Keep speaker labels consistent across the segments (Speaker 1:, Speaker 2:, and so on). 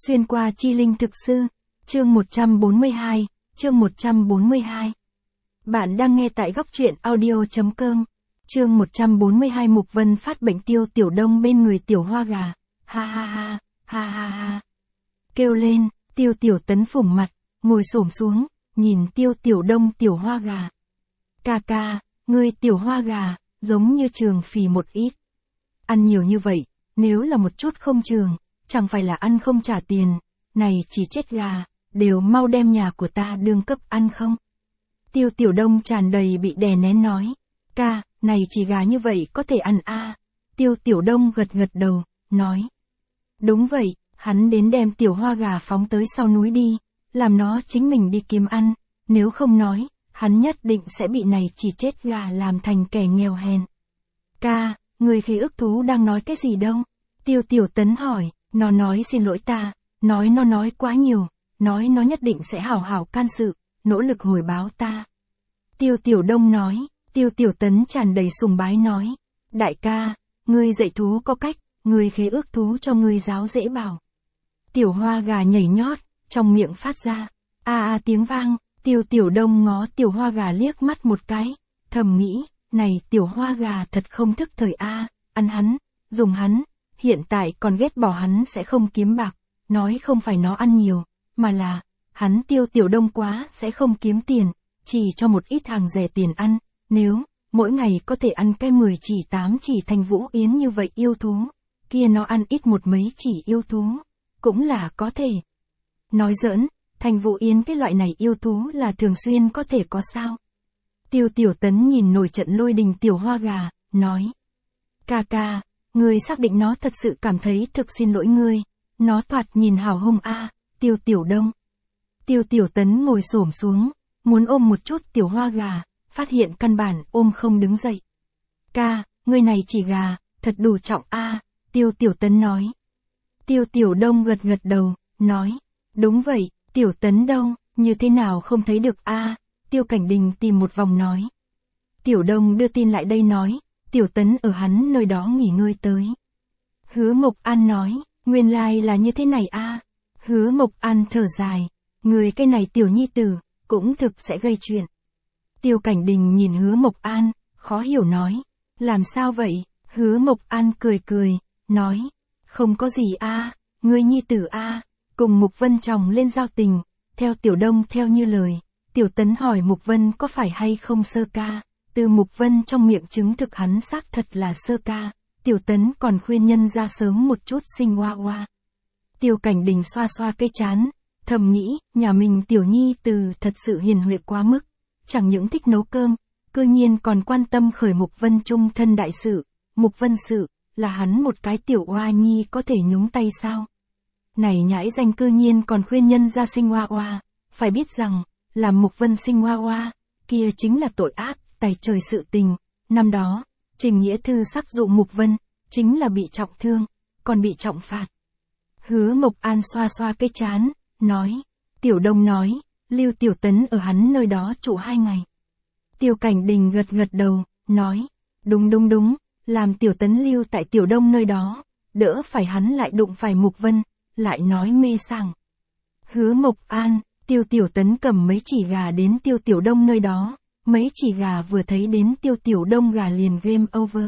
Speaker 1: Xuyên qua chi linh thực sư, chương 142, chương 142. Bạn đang nghe tại góc truyện audio.com. Chương 142 Mục Vân phát bệnh Tiêu Tiểu Đông bên người Tiểu Hoa Gà. Ha ha ha, ha ha ha. Kêu lên, Tiêu Tiểu Tấn phủng mặt, ngồi xổm xuống, nhìn Tiêu Tiểu Đông Tiểu Hoa Gà. Ca ca, ngươi Tiểu Hoa Gà, giống như trường phì một ít. Ăn nhiều như vậy, nếu là một chút không trường, chẳng phải là ăn không trả tiền, này chỉ chết gà, đều mau đem nhà của ta đương cấp ăn không. Tiêu Tiểu Đông tràn đầy bị đè nén nói, ca, này chỉ gà như vậy có thể ăn a. Tiêu Tiểu Đông gật gật đầu, nói. Đúng vậy, hắn đến đem Tiểu Hoa Gà phóng tới sau núi đi, làm nó chính mình đi kiếm ăn, nếu không nói, hắn nhất định sẽ bị này chỉ chết gà làm thành kẻ nghèo hèn. Ca, người khi ức thú đang nói cái gì đâu? Tiêu Tiểu Tấn hỏi, nó nói xin lỗi ta, nói nó nói quá nhiều, nói nó nhất định sẽ hảo hảo can sự, nỗ lực hồi báo ta. Tiêu Tiểu Đông nói, Tiêu Tiểu Tấn tràn đầy sùng bái nói, đại ca, ngươi dạy thú có cách, ngươi khế ước thú cho ngươi giáo dễ bảo. Tiểu Hoa Gà nhảy nhót, trong miệng phát ra, a tiếng vang, Tiêu Tiểu Đông ngó Tiểu Hoa Gà liếc mắt một cái, thầm nghĩ, này Tiểu Hoa Gà thật không thức thời ăn hắn, dùng hắn, hiện tại còn ghét bỏ hắn sẽ không kiếm bạc, nói không phải nó ăn nhiều, mà là, hắn Tiêu Tiểu Đông quá sẽ không kiếm tiền, chỉ cho một ít hàng rẻ tiền ăn, nếu, mỗi ngày có thể ăn cái 10 chỉ 8 chỉ Thành Vũ Yến như vậy yêu thú, kia nó ăn ít một mấy chỉ yêu thú, cũng là có thể. Nói giỡn, Thành Vũ Yến cái loại này yêu thú là thường xuyên có thể có sao. Tiêu Tiểu Tấn nhìn nổi trận lôi đình Tiểu Hoa Gà, nói. Ca ca, ngươi xác định nó thật sự cảm thấy thực xin lỗi ngươi, nó thoạt nhìn hào hung Tiêu Tiểu Đông. Tiêu Tiểu Tấn ngồi xổm xuống, muốn ôm một chút Tiểu Hoa Gà, phát hiện căn bản ôm không đứng dậy. Ca, ngươi này chỉ gà, thật đủ trọng Tiêu Tiểu Tấn nói. Tiêu Tiểu Đông gật gật đầu, nói, đúng vậy, Tiểu Tấn đâu, như thế nào không thấy được Tiêu Cảnh Đình tìm một vòng nói. Tiểu Đông đưa tin lại đây nói, Tiểu Tấn ở hắn nơi đó nghỉ ngơi tới. Hứa Mộc An nói, nguyên lai là như thế này Hứa Mộc An thở dài, người cái này tiểu nhi tử, cũng thực sẽ gây chuyện. Tiêu Cảnh Đình nhìn Hứa Mộc An, khó hiểu nói, làm sao vậy? Hứa Mộc An cười cười, nói, không có gì người nhi tử cùng Mục Vân chồng lên giao tình, theo Tiểu Đông theo như lời, Tiểu Tấn hỏi Mục Vân có phải hay không sơ ca, từ Mục Vân trong miệng chứng thực hắn xác thật là sơ ca, Tiểu Tấn còn khuyên nhân ra sớm một chút sinh hoa hoa. Tiêu Cảnh Đình xoa xoa cái trán, thầm nghĩ, nhà mình Tiểu Nhi từ thật sự hiền huệ quá mức, chẳng những thích nấu cơm, cư nhiên còn quan tâm khởi Mục Vân trung thân đại sự, Mục Vân sự, là hắn một cái tiểu oa nhi có thể nhúng tay sao? Này nhãi danh cư nhiên còn khuyên nhân ra sinh hoa hoa, phải biết rằng, làm Mục Vân sinh hoa hoa, kia chính là tội ác, tày trời sự tình. Năm đó, Trình Nghĩa Thư sắc dụ Mục Vân, chính là bị trọng thương, còn bị trọng phạt. Hứa Mộc An xoa xoa cái trán, nói, Tiểu Đông nói, lưu Tiểu Tấn ở hắn nơi đó trụ 2 ngày. Tiêu Cảnh Đình gật gật đầu, nói, đúng, làm Tiểu Tấn lưu tại Tiểu Đông nơi đó, đỡ phải hắn lại đụng phải Mục Vân, lại nói mê sảng. Hứa Mộc An, Tiêu Tiểu Tấn cầm mấy chỉ gà đến Tiêu Tiểu Đông nơi đó, mấy chỉ gà vừa thấy đến Tiêu Tiểu Đông gà liền game over.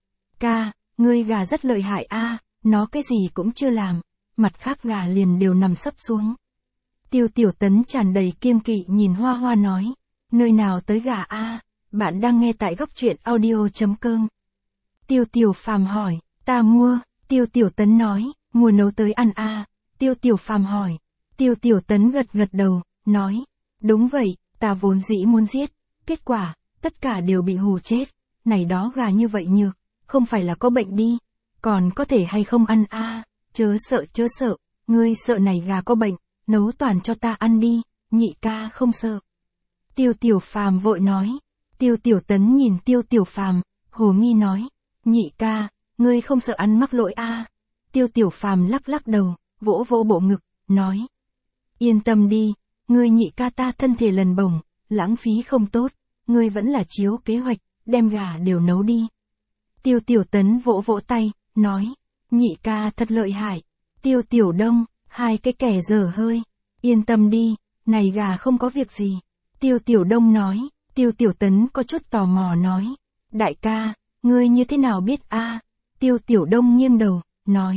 Speaker 1: Ca, ngươi gà rất lợi hại nó cái gì cũng chưa làm, mặt khác gà liền đều nằm sấp xuống. Tiêu Tiểu Tấn tràn đầy kiêng kỵ nhìn Hoa Hoa nói, nơi nào tới gà bạn đang nghe tại góc truyện audio.com. Tiêu Tiểu Phàm hỏi, ta mua, Tiêu Tiểu Tấn nói, mua nấu tới ăn Tiêu Tiểu Phàm hỏi, Tiêu Tiểu Tấn gật gật đầu, nói, đúng vậy, ta vốn dĩ muốn giết, kết quả, tất cả đều bị hù chết, này đó gà như vậy nhược, không phải là có bệnh đi, còn có thể hay không ăn chớ sợ, ngươi sợ này gà có bệnh, nấu toàn cho ta ăn đi, nhị ca không sợ. Tiêu Tiểu Phàm vội nói, Tiêu Tiểu Tấn nhìn Tiêu Tiểu Phàm, hồ nghi nói, nhị ca, ngươi không sợ ăn mắc lỗi Tiêu Tiểu Phàm lắc lắc đầu, vỗ vỗ bộ ngực, nói, yên tâm đi, ngươi nhị ca ta thân thể lần bổng, lãng phí không tốt, ngươi vẫn là chiếu kế hoạch, đem gà đều nấu đi. Tiêu Tiểu Tấn vỗ vỗ tay, nói, nhị ca thật lợi hại. Tiêu Tiểu Đông, Hai cái kẻ dở hơi. Yên tâm đi, này gà không có việc gì. Tiêu Tiểu Đông nói. Tiêu Tiểu Tấn có chút tò mò nói. Đại ca, ngươi như thế nào biết a? Tiêu Tiểu Đông nghiêng đầu, nói.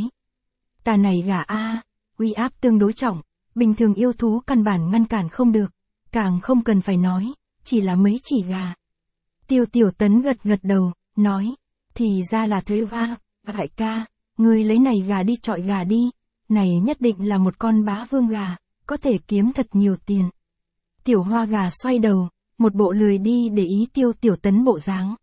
Speaker 1: Ta này gà a, uy áp tương đối trọng, bình thường yêu thú căn bản ngăn cản không được, càng không cần phải nói, chỉ là mấy chỉ gà. Tiêu Tiểu Tấn gật gật đầu, nói. Thì ra là thế a, đại ca, ngươi lấy này gà đi chọi gà đi, này nhất định là một con bá vương gà, có thể kiếm thật nhiều tiền. Tiểu Hoa gà xoay đầu, một bộ lười đi để ý Tiêu Tiểu Tấn bộ dáng.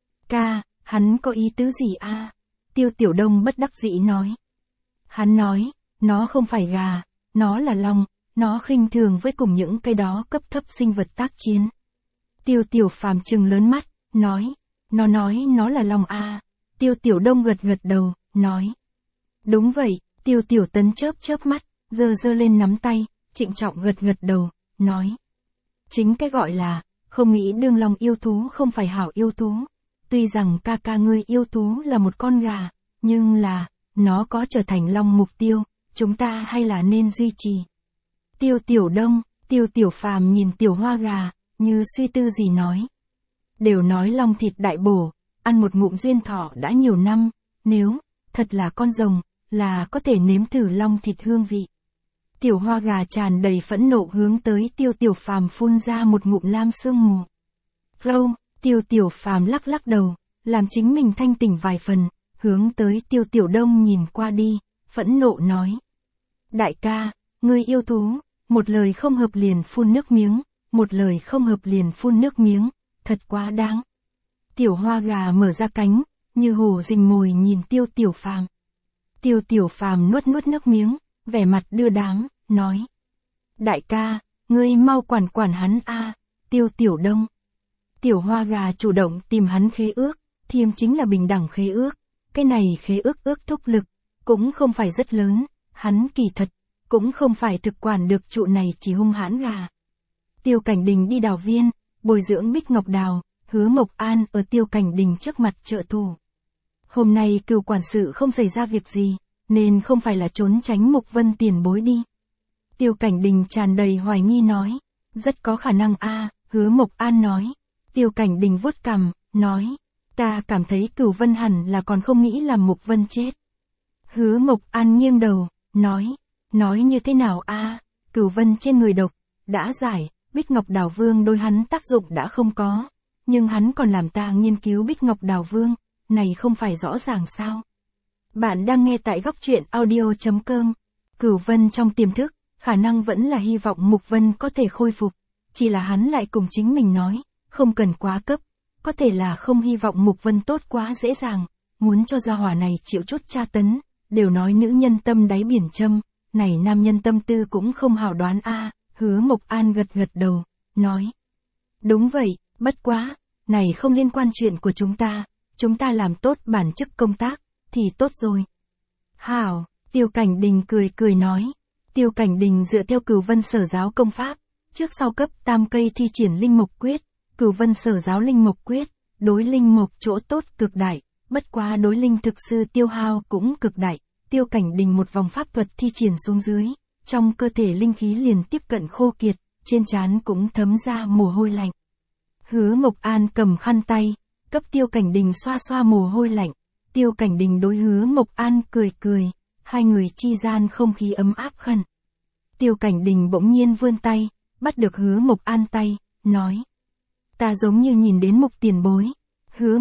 Speaker 1: Ca, hắn có ý tứ gì a? Tiêu Tiểu Đông bất đắc dĩ nói. Hắn nói, nó không phải gà, nó là long, nó khinh thường với cùng những cái đó cấp thấp sinh vật tác chiến. Tiêu Tiểu Phàm trừng lớn mắt, nói. Nó nói nó là long a. Tiêu Tiểu Đông gật gật đầu, nói. Đúng vậy, Tiêu Tiểu Tấn chớp mắt, giơ lên nắm tay, trịnh trọng gật gật đầu, nói. Chính cái gọi là, không nghĩ đương long yêu thú không phải hảo yêu thú. Tuy rằng ca ca ngươi yêu thú là một con gà, nhưng là, nó có trở thành long mục tiêu, chúng ta hay là nên duy trì. Tiêu Tiểu Đông, Tiêu Tiểu Phàm nhìn Tiểu Hoa gà, như suy tư gì nói. Đều nói long thịt đại bổ, ăn một ngụm duyên thọ đã nhiều năm, nếu, thật là con rồng, là có thể nếm thử long thịt hương vị. Tiểu Hoa gà tràn đầy phẫn nộ hướng tới Tiêu Tiểu Phàm phun ra một ngụm lam sương mù. Gâu, Tiêu Tiểu Phàm lắc lắc đầu, làm chính mình thanh tỉnh vài phần, hướng tới Tiêu Tiểu Đông nhìn qua đi, phẫn nộ nói. Đại ca, ngươi yêu thú, một lời không hợp liền phun nước miếng, một lời không hợp liền phun nước miếng, thật quá đáng. Tiểu Hoa gà mở ra cánh, như hổ rình mồi nhìn Tiêu Tiểu Phàm. Tiêu Tiểu Phàm nuốt nước miếng, vẻ mặt đưa đám, nói. Đại ca, ngươi mau quản hắn a. Tiêu Tiểu Đông. Tiểu Hoa gà chủ động tìm hắn khế ước, thiêm chính là bình đẳng khế ước. Cái này khế ước thúc lực, cũng không phải rất lớn, hắn kỳ thật, cũng không phải thực quản được trụ này chỉ hung hãn gà. Tiêu Cảnh Đình đi đào viên, bồi dưỡng Bích Ngọc Đào, Hứa Mộc An ở Tiêu Cảnh Đình trước mặt trợ thủ. Hôm nay cửu quản sự không xảy ra việc gì, nên không phải là trốn tránh Mục Vân tiền bối đi. Tiêu Cảnh Đình tràn đầy hoài nghi nói, rất có khả năng a. Hứa Mộc An nói. Tiêu Cảnh Đình vuốt cằm, nói, ta cảm thấy Cửu Vân hẳn là còn không nghĩ làm Mục Vân chết. Hứa Mộc An nghiêng đầu, nói như thế nào a? Cửu Vân trên người độc, đã giải, Bích Ngọc Đào Vương đối hắn tác dụng đã không có, nhưng hắn còn làm ta nghiên cứu Bích Ngọc Đào Vương, này không phải rõ ràng sao? Bạn đang nghe tại góc truyện audio.com. Cửu Vân trong tiềm thức, khả năng vẫn là hy vọng Mục Vân có thể khôi phục, chỉ là hắn lại cùng chính mình nói, không cần quá cấp, có thể là không hy vọng Mục Vân tốt quá dễ dàng, muốn cho gia hỏa này chịu chút tra tấn, đều nói nữ nhân tâm đáy biển châm, này nam nhân tâm tư cũng không hảo đoán a. Hứa Mộc An gật gật đầu, nói. Đúng vậy, bất quá, này không liên quan chuyện của chúng ta làm tốt bản chức công tác, thì tốt rồi. Hảo, Tiêu Cảnh Đình cười nói. Tiêu Cảnh Đình dựa theo Cửu Vân Sở giáo công pháp, trước sau cấp tam cây thi triển linh mộc quyết, Cửu Vân Sở giáo linh mộc quyết, đối linh mộc chỗ tốt cực đại, bất quá đối linh thực sư tiêu hao cũng cực đại. Tiêu Cảnh Đình một vòng pháp thuật thi triển xuống dưới, trong cơ thể linh khí liền tiếp cận khô kiệt, trên trán cũng thấm ra mồ hôi lạnh. Hứa Mộc An cầm khăn tay, cấp Tiêu Cảnh Đình xoa xoa mồ hôi lạnh. Tiêu Cảnh Đình đối Hứa Mộc An cười, hai người chi gian không khí ấm áp khẩn. Tiêu Cảnh Đình bỗng nhiên vươn tay, bắt được Hứa Mộc An tay, nói. Ta giống như nhìn đến Mục tiền bối. Hứa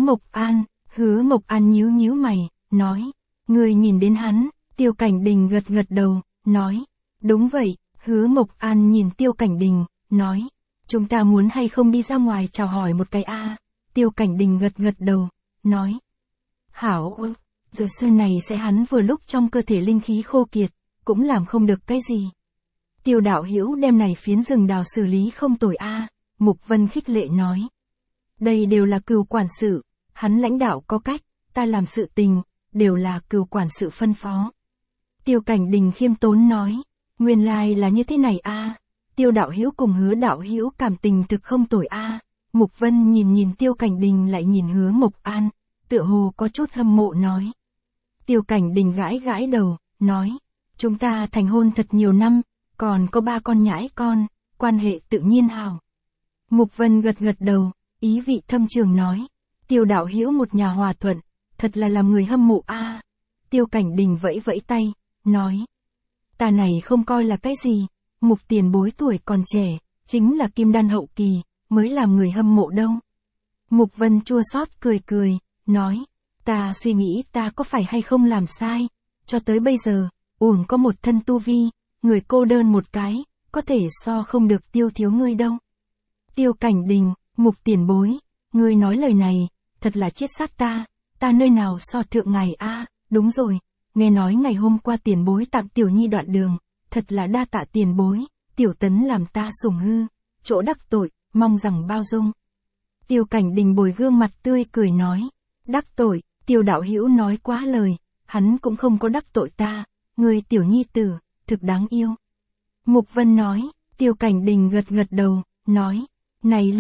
Speaker 1: Mộc An nhíu mày, nói. Người nhìn đến hắn. Tiêu Cảnh Đình gật đầu, nói. Đúng vậy. Hứa Mộc An nhìn Tiêu Cảnh Đình, nói. Chúng ta muốn hay không đi ra ngoài chào hỏi một cái a? Tiêu Cảnh Đình gật đầu, nói. Hảo, giờ sơn này sẽ hắn vừa lúc trong cơ thể linh khí khô kiệt, cũng làm không được cái gì. Tiêu đạo hữu đem này phiến rừng đào xử lý không tồi a. Mục Vân khích lệ nói. Đây đều là Cửu quản sự, hắn lãnh đạo có cách, ta làm sự tình, đều là Cửu quản sự phân phó. Tiêu Cảnh Đình khiêm tốn nói. Nguyên lai là như thế này a. Tiêu đạo hữu cùng Hứa đạo hữu cảm tình thực không tồi a. Mục Vân nhìn Tiêu Cảnh Đình lại nhìn Hứa Mộc An, tựa hồ có chút hâm mộ nói. Tiêu Cảnh Đình gãi đầu, nói. Chúng ta thành hôn thật nhiều năm, còn có 3 con nhãi con, quan hệ tự nhiên hảo. Mục Vân gật gật đầu, ý vị thâm trường nói. Tiêu đạo hữu một nhà hòa thuận, thật là làm người hâm mộ a. Tiêu Cảnh Đình vẫy vẫy tay, nói. Ta này không coi là cái gì, Mục tiền bối tuổi còn trẻ, chính là kim đan hậu kỳ, mới làm người hâm mộ đâu. Mục Vân chua xót cười cười, nói. Ta suy nghĩ ta có phải hay không làm sai, cho tới bây giờ, uổng có một thân tu vi, người cô đơn một cái, có thể so không được Tiêu thiếu ngươi đâu. Tiêu Cảnh Đình, Mục tiền bối, ngươi nói lời này, thật là chết sát ta nơi nào so thượng ngài a. Đúng rồi, nghe nói ngày hôm qua tiền bối tặng Tiểu Nhi đoạn đường, thật là đa tạ tiền bối, Tiểu Tấn làm ta sủng hư, chỗ đắc tội, mong rằng bao dung. Tiêu Cảnh Đình bồi gương mặt tươi cười nói, đắc tội, Tiêu đạo hữu nói quá lời, hắn cũng không có đắc tội ta, người Tiểu Nhi tử, thực đáng yêu. Mục Vân nói, Tiêu Cảnh Đình gật gật đầu, nói, này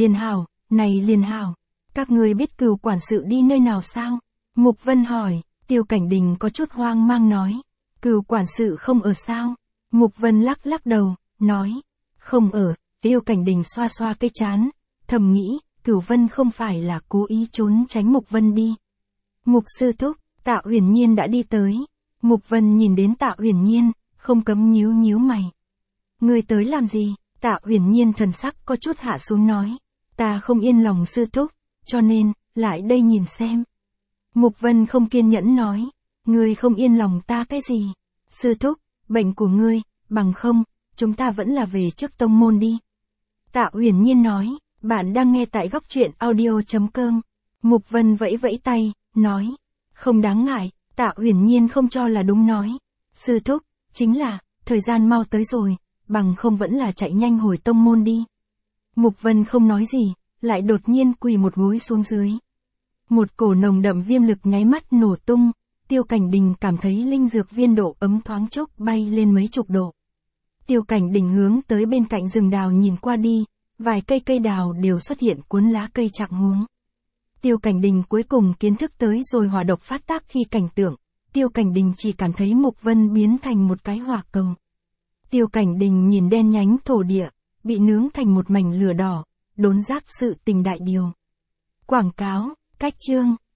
Speaker 1: liền hảo, các ngươi biết Cửu quản sự đi nơi nào sao? Mục Vân hỏi, Tiêu Cảnh Đình có chút hoang mang nói, Cửu quản sự không ở sao? Mục Vân lắc lắc đầu, nói, không ở. Tiêu Cảnh Đình xoa xoa cái trán, thầm nghĩ, Cửu Vân không phải là cố ý trốn tránh Mục Vân đi. Mục sư thúc, Tạ Uyển Nhiên đã đi tới. Mục Vân nhìn đến Tạ Uyển Nhiên, không cấm nhíu mày. Ngươi tới làm gì? Tạ Uyển Nhiên thần sắc có chút hạ xuống nói, ta không yên lòng sư thúc, cho nên, lại đây nhìn xem. Mục Vân không kiên nhẫn nói, ngươi không yên lòng ta cái gì? Sư thúc, bệnh của ngươi, bằng không, chúng ta vẫn là về trước tông môn đi. Tạ Uyển Nhiên nói, bạn đang nghe tại góc truyện audio.com. Mục Vân vẫy vẫy tay, nói, không đáng ngại. Tạ Uyển Nhiên không cho là đúng nói, sư thúc, chính là, thời gian mau tới rồi, bằng không vẫn là chạy nhanh hồi tông môn đi. Mục Vân không nói gì, lại đột nhiên quỳ một gối xuống dưới. Một cổ nồng đậm viêm lực nháy mắt nổ tung, Tiêu Cảnh Đình cảm thấy linh dược viên độ ấm thoáng chốc bay lên mấy chục độ. Tiêu Cảnh Đình hướng tới bên cạnh rừng đào nhìn qua đi, vài cây đào đều xuất hiện cuốn lá cây trạng huống. Tiêu Cảnh Đình cuối cùng kiến thức tới rồi hỏa độc phát tác khi cảnh tượng, Tiêu Cảnh Đình chỉ cảm thấy Mục Vân biến thành một cái hỏa cầu. Tiêu Cảnh Đình nhìn đen nhánh thổ địa, bị nướng thành một mảnh lửa đỏ, đốn giác sự tình đại điều. Quảng cáo, cách chương.